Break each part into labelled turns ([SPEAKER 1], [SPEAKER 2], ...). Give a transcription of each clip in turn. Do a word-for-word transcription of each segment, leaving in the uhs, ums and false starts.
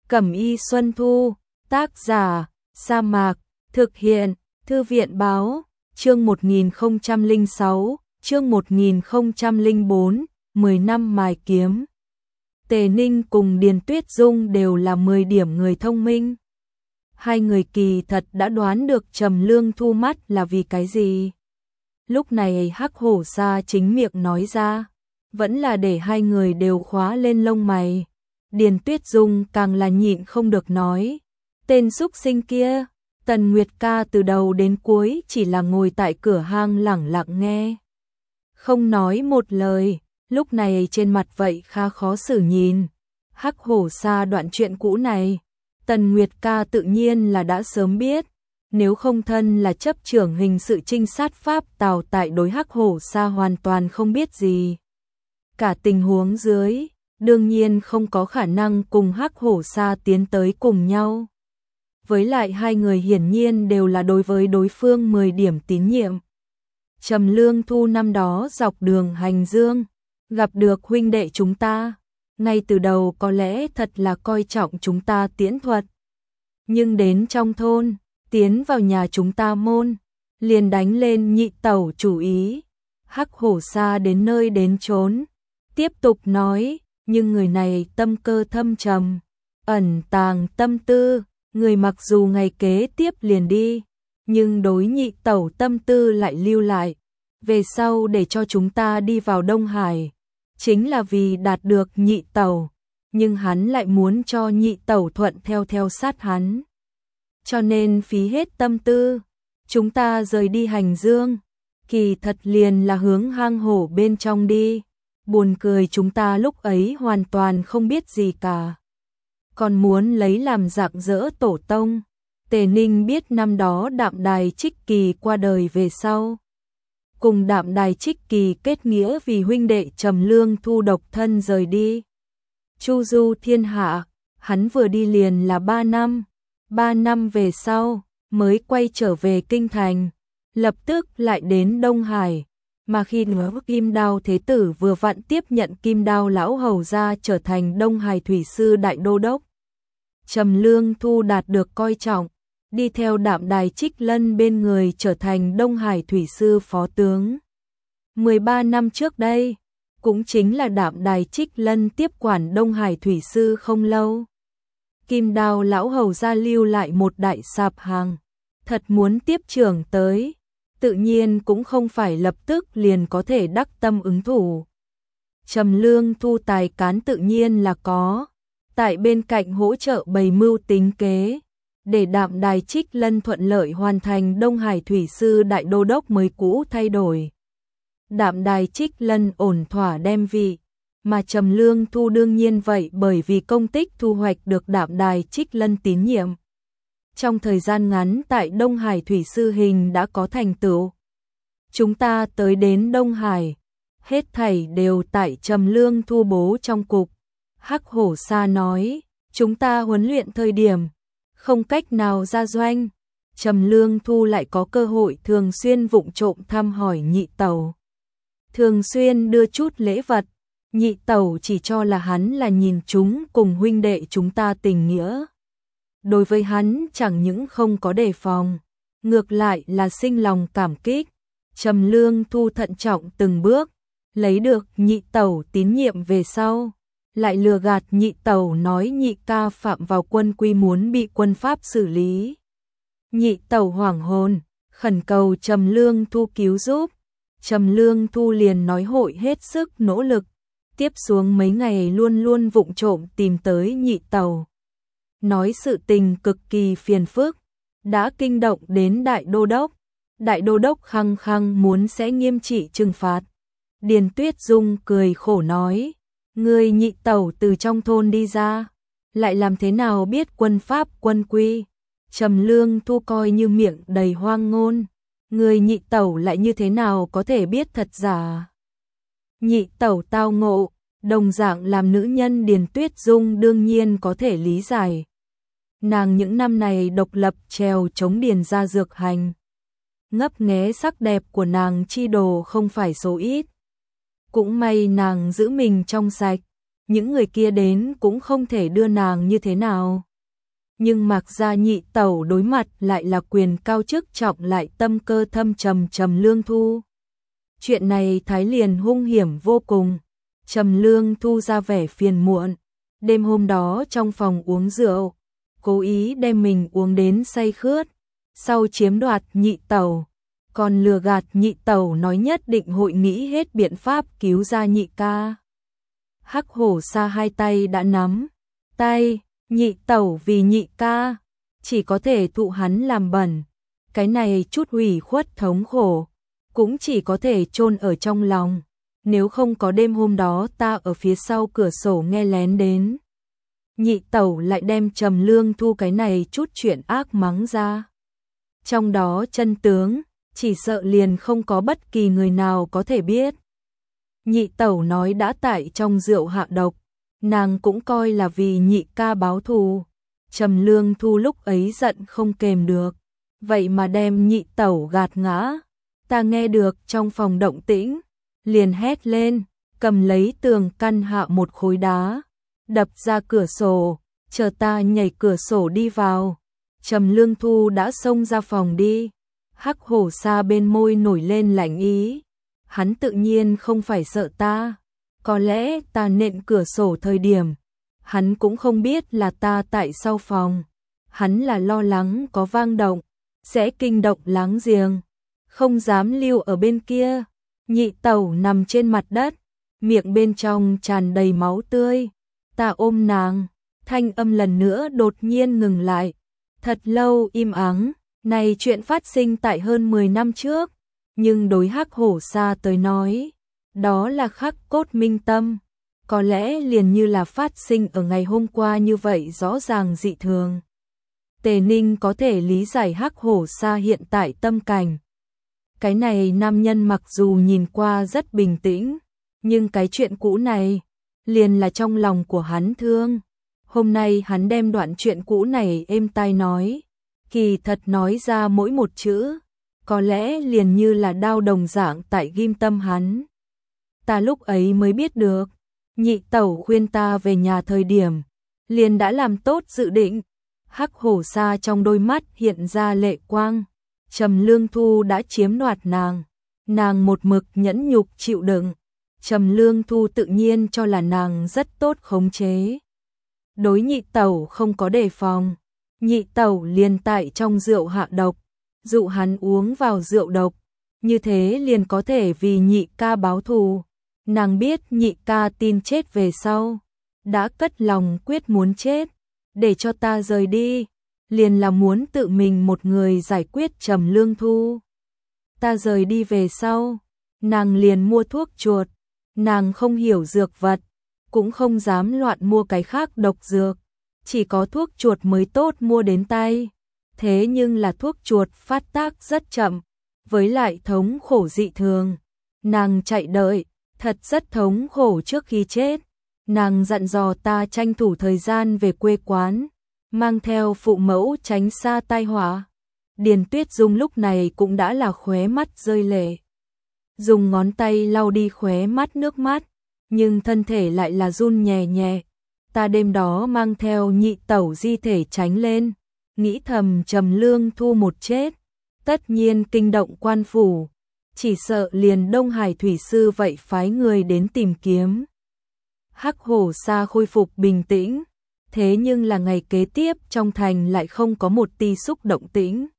[SPEAKER 1] Cẩm y Xuân Thu, tác giả, Sa Mạc, thực hiện, Thư viện báo, chương một nghìn không trăm lẻ sáu, chương một nghìn không trăm lẻ bốn, mười năm mài kiếm. Tề Ninh cùng Điền Tuyết Dung đều là mười điểm người thông minh. Hai người kỳ thật đã đoán được Trầm Lương Thu mắt là vì cái gì. Lúc này Hắc Hổ Sa chính miệng nói ra, vẫn là để hai người đều khóa lên lông mày. Điền Tuyết Dung càng là nhịn không được nói, tên xúc sinh kia, Tần Nguyệt ca từ đầu đến cuối chỉ là ngồi tại cửa hang lẳng lặng nghe. Không nói một lời, lúc này trên mặt vậy khá khó xử nhìn. Hắc Hổ Sa đoạn chuyện cũ này, Tần Nguyệt ca tự nhiên là đã sớm biết, nếu không thân là chấp trưởng hình sự trinh sát Pháp Tào tại đối Hắc Hổ Sa hoàn toàn không biết gì. Cả tình huống dưới, đương nhiên không có khả năng cùng Hắc Hổ Sa tiến tới cùng nhau. Với lại hai người hiển nhiên đều là đối với đối phương mười điểm tín nhiệm. Trầm Lương Thu năm đó dọc đường hành dương, gặp được huynh đệ chúng ta, ngay từ đầu có lẽ thật là coi trọng chúng ta tiễn thuật. Nhưng đến trong thôn, tiến vào nhà chúng ta môn, liền đánh lên nhị tẩu chủ ý. Hắc Hổ Sa đến nơi đến chốn, tiếp tục nói, nhưng người này tâm cơ thâm trầm, ẩn tàng tâm tư, người mặc dù ngày kế tiếp liền đi, nhưng đối nhị tẩu tâm tư lại lưu lại, về sau để cho chúng ta đi vào Đông Hải, chính là vì đạt được nhị tẩu, nhưng hắn lại muốn cho nhị tẩu thuận theo theo sát hắn. Cho nên phí hết tâm tư, chúng ta rời đi hành dương, kỳ thật liền là hướng hang hổ bên trong đi. Buồn cười chúng ta lúc ấy hoàn toàn không biết gì cả, còn muốn lấy làm rạng rỡ tổ tông. Tề Ninh biết năm đó Đạm Đài Trích Kỳ qua đời về sau, cùng Đạm Đài Trích Kỳ kết nghĩa vì huynh đệ Trầm Lương Thu độc thân rời đi. Chu du thiên hạ, hắn vừa đi liền là ba năm, ba năm về sau mới quay trở về kinh thành, lập tức lại đến Đông Hải. Mà khi nữa Kim Đao Thế Tử vừa vặn tiếp nhận Kim Đao Lão Hầu ra trở thành Đông Hải Thủy Sư Đại Đô Đốc. Trầm Lương Thu đạt được coi trọng, đi theo Đạm Đài Trích Lân bên người trở thành Đông Hải Thủy Sư Phó Tướng. mười ba năm trước đây, cũng chính là Đạm Đài Trích Lân tiếp quản Đông Hải Thủy Sư không lâu. Kim Đao Lão Hầu ra lưu lại một đại sạp hàng, thật muốn tiếp trưởng tới, tự nhiên cũng không phải lập tức liền có thể đắc tâm ứng thủ. Trầm Lương Thu tài cán tự nhiên là có, tại bên cạnh hỗ trợ bày mưu tính kế, để Đạm Đài Trích Lân thuận lợi hoàn thành Đông Hải Thủy Sư Đại Đô Đốc mới cũ thay đổi. Đạm Đài Trích Lân ổn thỏa đem vị, mà Trầm Lương Thu đương nhiên vậy bởi vì công tích thu hoạch được Đạm Đài Trích Lân tín nhiệm. Trong thời gian ngắn tại Đông Hải Thủy Sư hình đã có thành tựu. Chúng ta tới đến Đông Hải, hết thảy đều tại Trầm Lương Thu bố trong cục. Hắc Hổ Sa nói, chúng ta huấn luyện thời điểm, không cách nào ra doanh. Trầm Lương Thu lại có cơ hội thường xuyên vụng trộm thăm hỏi nhị tẩu. Thường xuyên đưa chút lễ vật, nhị tẩu chỉ cho là hắn là nhìn chúng cùng huynh đệ chúng ta tình nghĩa. Đối với hắn chẳng những không có đề phòng, ngược lại là sinh lòng cảm kích. Trầm Lương Thu thận trọng từng bước, lấy được nhị tẩu tín nhiệm về sau, lại lừa gạt nhị tẩu nói nhị ca phạm vào quân quy muốn bị quân Pháp xử lý. Nhị tẩu hoảng hồn, khẩn cầu Trầm Lương Thu cứu giúp. Trầm Lương Thu liền nói hội hết sức nỗ lực, tiếp xuống mấy ngày luôn luôn vụng trộm tìm tới nhị tẩu. Nói sự tình cực kỳ phiền phức, đã kinh động đến Đại Đô Đốc. Đại Đô Đốc khăng khăng muốn sẽ nghiêm trị trừng phạt. Điền Tuyết Dung cười khổ nói, người nhị tẩu từ trong thôn đi ra, lại làm thế nào biết quân Pháp quân quy. Trầm Lương Thu coi như miệng đầy hoang ngôn, người nhị tẩu lại như thế nào có thể biết thật giả. Nhị tẩu tao ngộ, đồng dạng làm nữ nhân Điền Tuyết Dung đương nhiên có thể lý giải. Nàng những năm này độc lập trèo chống Điền gia dược hành, ngấp nghé sắc đẹp của nàng chi đồ không phải số ít. Cũng may nàng giữ mình trong sạch, những người kia đến cũng không thể đưa nàng như thế nào. Nhưng Mạc gia nhị tẩu đối mặt lại là quyền cao chức trọng lại tâm cơ thâm trầm Trầm Lương Thu. Chuyện này Thái liền hung hiểm vô cùng. Trầm Lương Thu ra vẻ phiền muộn. Đêm hôm đó trong phòng uống rượu, cố ý đem mình uống đến say khướt, sau chiếm đoạt nhị tẩu, còn lừa gạt nhị tẩu nói nhất định hội nghĩ hết biện pháp cứu ra nhị ca. Hắc Hổ Sa hai tay đã nắm tay, nhị tẩu vì nhị ca, chỉ có thể thụ hắn làm bẩn. Cái này chút hủy khuất thống khổ, cũng chỉ có thể chôn ở trong lòng. Nếu không có đêm hôm đó ta ở phía sau cửa sổ nghe lén đến, nhị tẩu lại đem Trầm Lương Thu cái này chút chuyện ác mắng ra. Trong đó chân tướng, chỉ sợ liền không có bất kỳ người nào có thể biết. Nhị tẩu nói đã tại trong rượu hạ độc, nàng cũng coi là vì nhị ca báo thù. Trầm Lương Thu lúc ấy giận không kềm được, vậy mà đem nhị tẩu gạt ngã. Ta nghe được trong phòng động tĩnh, liền hét lên, cầm lấy tường căn hạ một khối đá, đập ra cửa sổ, chờ ta nhảy cửa sổ đi vào. Trầm Lương Thu đã xông ra phòng đi. Hắc Hổ Sa bên môi nổi lên lạnh ý. Hắn tự nhiên không phải sợ ta. Có lẽ ta nện cửa sổ thời điểm, hắn cũng không biết là ta tại sau phòng. Hắn là lo lắng có vang động, sẽ kinh động láng giềng, không dám lưu ở bên kia. Nhị tẩu nằm trên mặt đất, miệng bên trong tràn đầy máu tươi. Ta ôm nàng, thanh âm lần nữa đột nhiên ngừng lại. Thật lâu im ắng, này chuyện phát sinh tại hơn mười năm trước, nhưng đối Hắc Hổ Sa tới nói, đó là khắc cốt minh tâm, có lẽ liền như là phát sinh ở ngày hôm qua như vậy rõ ràng dị thường. Tề Ninh có thể lý giải Hắc Hổ Sa hiện tại tâm cảnh. Cái này nam nhân mặc dù nhìn qua rất bình tĩnh, nhưng cái chuyện cũ này, liền là trong lòng của hắn thương. Hôm nay hắn đem đoạn chuyện cũ này êm tai nói, kỳ thật nói ra mỗi một chữ, có lẽ liền như là đao đồng dạng tại ghim tâm hắn. Ta lúc ấy mới biết được, nhị tẩu khuyên ta về nhà thời điểm, liền đã làm tốt dự định. Hắc Hổ Sa trong đôi mắt hiện ra lệ quang. Trầm Lương Thu đã chiếm đoạt nàng, nàng một mực nhẫn nhục chịu đựng. Trầm Lương Thu tự nhiên cho là nàng rất tốt khống chế. Đối nhị tẩu không có đề phòng, nhị tẩu liền tại trong rượu hạ độc, dụ hắn uống vào rượu độc, như thế liền có thể vì nhị ca báo thù. Nàng biết nhị ca tin chết về sau, đã cất lòng quyết muốn chết, để cho ta rời đi, liền là muốn tự mình một người giải quyết Trầm Lương Thu. Ta rời đi về sau, nàng liền mua thuốc chuột, nàng không hiểu dược vật, cũng không dám loạn mua cái khác độc dược, chỉ có thuốc chuột mới tốt mua đến tay. Thế nhưng là thuốc chuột phát tác rất chậm, với lại thống khổ dị thường. Nàng chạy đợi, thật rất thống khổ trước khi chết. Nàng dặn dò ta tranh thủ thời gian về quê quán, mang theo phụ mẫu tránh xa tai họa. Điền Tuyết Dung lúc này cũng đã là khóe mắt rơi lệ, dùng ngón tay lau đi khóe mắt nước mắt, nhưng thân thể lại là run nhẹ nhẹ. Ta đêm đó mang theo nhị tẩu di thể tránh lên, nghĩ thầm Trầm Lương Thu một chết, tất nhiên kinh động quan phủ, chỉ sợ liền Đông Hải thủy sư vậy phái người đến tìm kiếm. Hắc Hổ Sa khôi phục bình tĩnh, thế nhưng là ngày kế tiếp trong thành lại không có một ti xúc động tĩnh.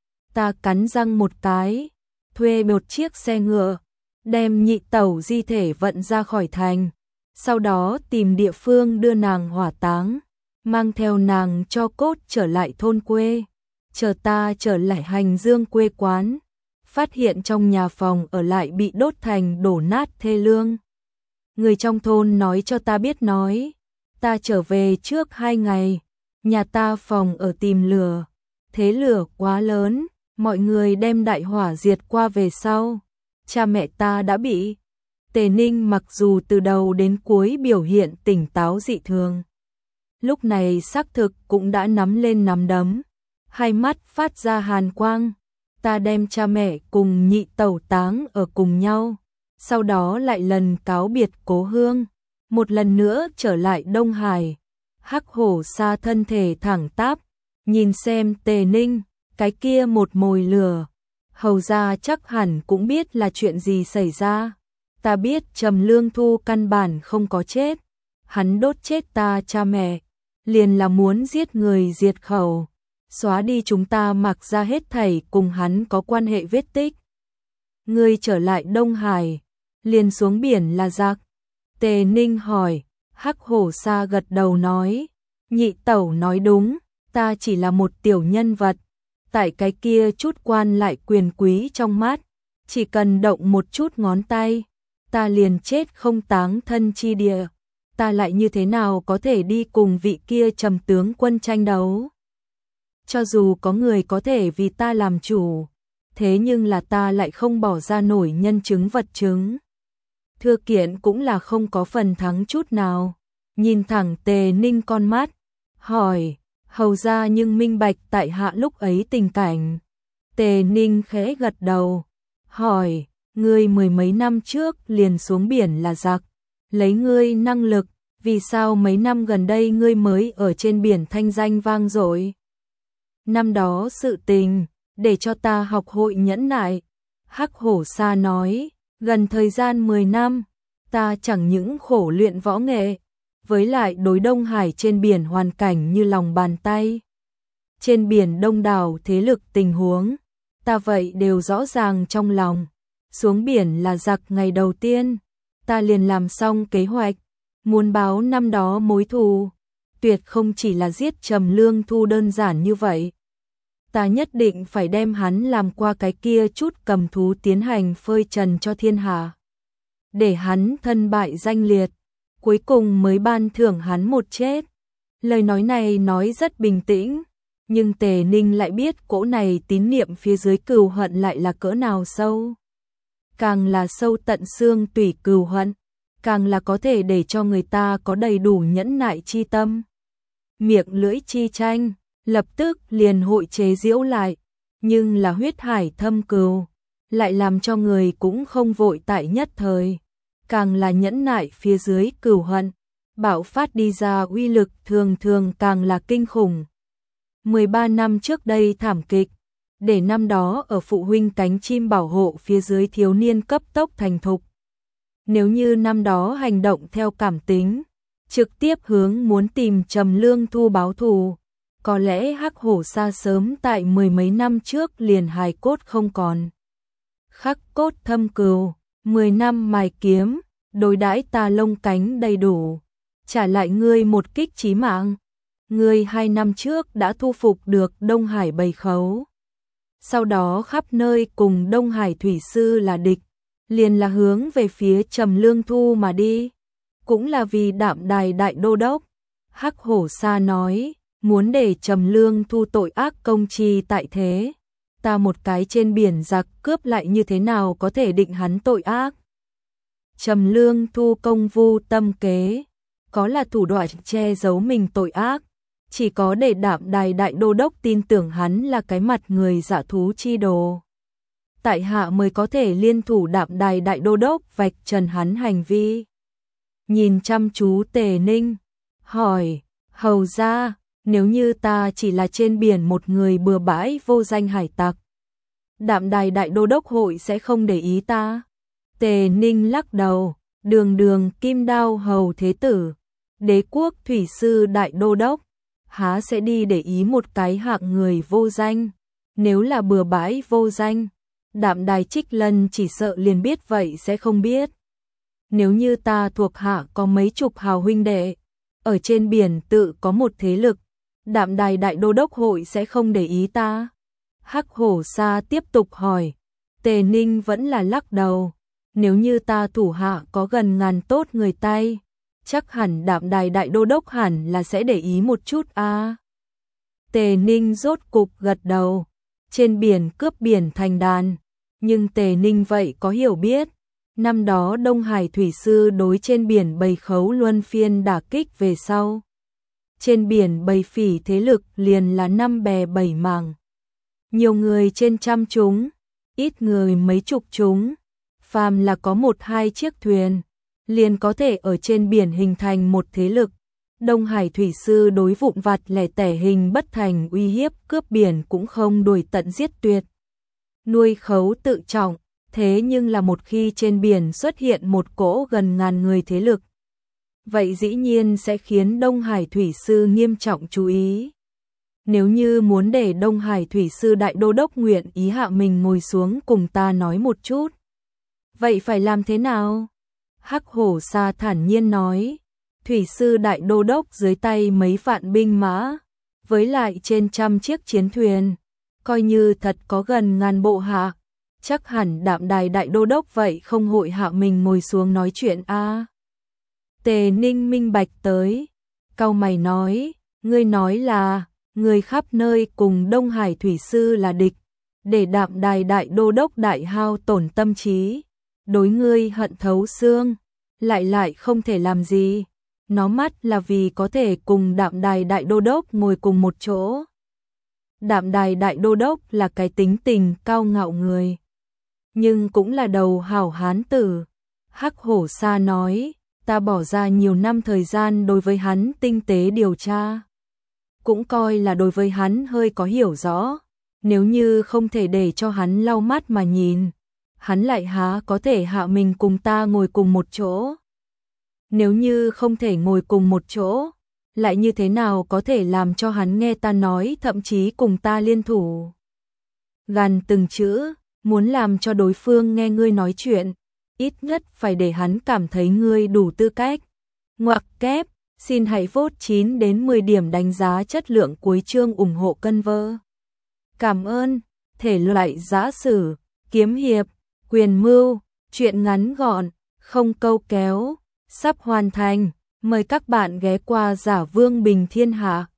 [SPEAKER 1] Ta cắn răng một cái, thuê một chiếc xe ngựa, đem nhị tẩu di thể vận ra khỏi thành, sau đó tìm địa phương đưa nàng hỏa táng, mang theo nàng cho cốt trở lại thôn quê. Chờ ta trở lại Hành Dương quê quán, phát hiện trong nhà phòng ở lại bị đốt thành đổ nát thê lương. Người trong thôn nói cho ta biết nói, ta trở về trước hai ngày, nhà ta phòng ở tìm lửa, thế lửa quá lớn, mọi người đem đại hỏa diệt qua về sau, cha mẹ ta đã bị. Tề Ninh mặc dù từ đầu đến cuối biểu hiện tỉnh táo dị thường, lúc này xác thực cũng đã nắm lên nắm đấm, hai mắt phát ra hàn quang. Ta đem cha mẹ cùng nhị tẩu táng ở cùng nhau, sau đó lại lần cáo biệt cố hương, một lần nữa trở lại Đông Hải. Hắc Hổ Sa thân thể thẳng tắp, nhìn xem Tề Ninh, cái kia một mồi lửa. Hầu ra chắc hẳn cũng biết là chuyện gì xảy ra. Ta biết Trầm Lương Thu căn bản không có chết. Hắn đốt chết ta cha mẹ, liền là muốn giết người diệt khẩu, xóa đi chúng ta mặc ra hết thảy cùng hắn có quan hệ vết tích. Ngươi trở lại Đông Hải, liền xuống biển là giặc. Tề Ninh hỏi. Hắc Hổ Sa gật đầu nói, nhị tẩu nói đúng, ta chỉ là một tiểu nhân vật, tại cái kia chút quan lại quyền quý trong mắt, chỉ cần động một chút ngón tay, ta liền chết không táng thân chi địa, ta lại như thế nào có thể đi cùng vị kia Trầm tướng quân tranh đấu? Cho dù có người có thể vì ta làm chủ, thế nhưng là ta lại không bỏ ra nổi nhân chứng vật chứng. Thư kiện cũng là không có phần thắng chút nào. Nhìn thẳng Tề Ninh con mắt, hỏi, hầu ra nhưng minh bạch tại hạ lúc ấy tình cảnh. Tề Ninh khẽ gật đầu, hỏi, ngươi mười mấy năm trước liền xuống biển là giặc, lấy ngươi năng lực, vì sao mấy năm gần đây ngươi mới ở trên biển thanh danh vang dội? Năm đó sự tình, để cho ta học hội nhẫn nại. Hắc Hổ Sa nói, gần thời gian mười năm, ta chẳng những khổ luyện võ nghệ, với lại đối Đông Hải trên biển hoàn cảnh như lòng bàn tay. Trên biển đông đảo thế lực tình huống, ta vậy đều rõ ràng trong lòng. Xuống biển là giặc ngày đầu tiên, ta liền làm xong kế hoạch, muốn báo năm đó mối thù, tuyệt không chỉ là giết Trầm Lương Thu đơn giản như vậy. Ta nhất định phải đem hắn làm qua cái kia chút cầm thú tiến hành phơi trần cho thiên hạ, để hắn thân bại danh liệt, cuối cùng mới ban thưởng hắn một chết. Lời nói này nói rất bình tĩnh, nhưng Tề Ninh lại biết cỗ này tín niệm phía dưới cừu hận lại là cỡ nào sâu. Càng là sâu tận xương tủy cừu hận, càng là có thể để cho người ta có đầy đủ nhẫn nại chi tâm. Miệng lưỡi chi tranh, lập tức liền hội chế giễu lại, nhưng là huyết hải thâm cừu, lại làm cho người cũng không vội tại nhất thời. Càng là nhẫn nại phía dưới cừu hận, bạo phát đi ra uy lực thường thường càng là kinh khủng. mười ba năm trước đây thảm kịch, để năm đó ở phụ huynh cánh chim bảo hộ phía dưới thiếu niên cấp tốc thành thục. Nếu như năm đó hành động theo cảm tính, trực tiếp hướng muốn tìm Trầm Lương Thu báo thù, có lẽ Hắc Hổ Sa sớm tại mười mấy năm trước liền hài cốt không còn. Khắc cốt thâm cừu, mười năm mài kiếm, đối đãi ta lông cánh đầy đủ, trả lại ngươi một kích chí mạng. Ngươi hai năm trước đã thu phục được Đông Hải bầy khấu, sau đó khắp nơi cùng Đông Hải thủy sư là địch, liền là hướng về phía Trầm Lương Thu mà đi, cũng là vì Đạm Đài đại đô đốc. Hắc Hổ Sa nói, muốn để Trầm Lương Thu tội ác công chi tại thế, ta một cái trên biển giặc cướp lại như thế nào có thể định hắn tội ác. Trầm Lương Thu công vu tâm kế, có là thủ đoạn che giấu mình tội ác, chỉ có để Đạm Đài đại đô đốc tin tưởng hắn là cái mặt người dạ thú chi đồ. Tại hạ mới có thể liên thủ Đạm Đài đại đô đốc vạch trần hắn hành vi. Nhìn chăm chú Tề Ninh, hỏi, hầu ra, nếu như ta chỉ là trên biển một người bừa bãi vô danh hải tặc, Đạm Đài đại đô đốc hội sẽ không để ý ta? Tề Ninh lắc đầu, đường đường Kim Đao hầu thế tử, đế quốc thủy sư đại đô đốc, há sẽ đi để ý một cái hạng người vô danh? Nếu là bừa bãi vô danh, Đạm Đài Trích Lân chỉ sợ liền biết vậy sẽ không biết. Nếu như ta thuộc hạ có mấy chục hào huynh đệ, ở trên biển tự có một thế lực, Đạm Đài đại đô đốc hội sẽ không để ý ta? Hắc Hổ Sa tiếp tục hỏi. Tề Ninh vẫn là lắc đầu. Nếu như ta thủ hạ có gần ngàn tốt người tay, chắc hẳn Đạm Đài đại đô đốc hẳn là sẽ để ý một chút a. À. Tề Ninh rốt cục gật đầu. Trên biển cướp biển thành đàn, nhưng Tề Ninh vậy có hiểu biết, năm đó Đông Hải thủy sư đối trên biển bầy khấu luân phiên đả kích về sau, trên biển bầy phỉ thế lực liền là năm bè bảy mảng, nhiều người trên trăm chúng, ít người mấy chục chúng, phàm là có một hai chiếc thuyền, liền có thể ở trên biển hình thành một thế lực. Đông Hải thủy sư đối vụn vặt lẻ tẻ hình bất thành uy hiếp cướp biển cũng không đuổi tận giết tuyệt. Nuôi khấu tự trọng, thế nhưng là một khi trên biển xuất hiện một cỗ gần ngàn người thế lực, vậy dĩ nhiên sẽ khiến Đông Hải thủy sư nghiêm trọng chú ý. Nếu như muốn để Đông Hải thủy sư đại đô đốc nguyện ý hạ mình ngồi xuống cùng ta nói một chút, vậy phải làm thế nào? Hắc Hổ Sa thản nhiên nói, thủy sư đại đô đốc dưới tay mấy vạn binh mã, với lại trên trăm chiếc chiến thuyền, coi như thật có gần ngàn bộ hạ, chắc hẳn Đạm Đài đại đô đốc vậy không hội hạ mình ngồi xuống nói chuyện a. À. Tề Ninh minh bạch tới, cau mày nói, ngươi nói là người khắp nơi cùng Đông Hải thủy sư là địch, để Đạm Đài đại đô đốc đại hao tổn tâm trí, đối ngươi hận thấu xương, lại lại không thể làm gì. Nó mắt là vì có thể cùng Đạm Đài đại đô đốc ngồi cùng một chỗ. Đạm Đài đại đô đốc là cái tính tình cao ngạo người, nhưng cũng là đầu hảo hán tử. Hắc Hổ Sa nói, ta bỏ ra nhiều năm thời gian đối với hắn tinh tế điều tra, cũng coi là đối với hắn hơi có hiểu rõ. Nếu như không thể để cho hắn lau mắt mà nhìn, hắn lại há có thể hạ mình cùng ta ngồi cùng một chỗ. Nếu như không thể ngồi cùng một chỗ, lại như thế nào có thể làm cho hắn nghe ta nói, thậm chí cùng ta liên thủ. Gàn từng chữ, muốn làm cho đối phương nghe ngươi nói chuyện, ít nhất phải để hắn cảm thấy ngươi đủ tư cách. Ngoặc kép, xin hãy vote chín đến mười điểm đánh giá chất lượng cuối chương ủng hộ cân vơ. Cảm ơn. Thể loại giã sử, kiếm hiệp, quyền mưu, truyện ngắn gọn, không câu kéo, sắp hoàn thành. Mời các bạn ghé qua Giả Vương Bình Thiên Hạ.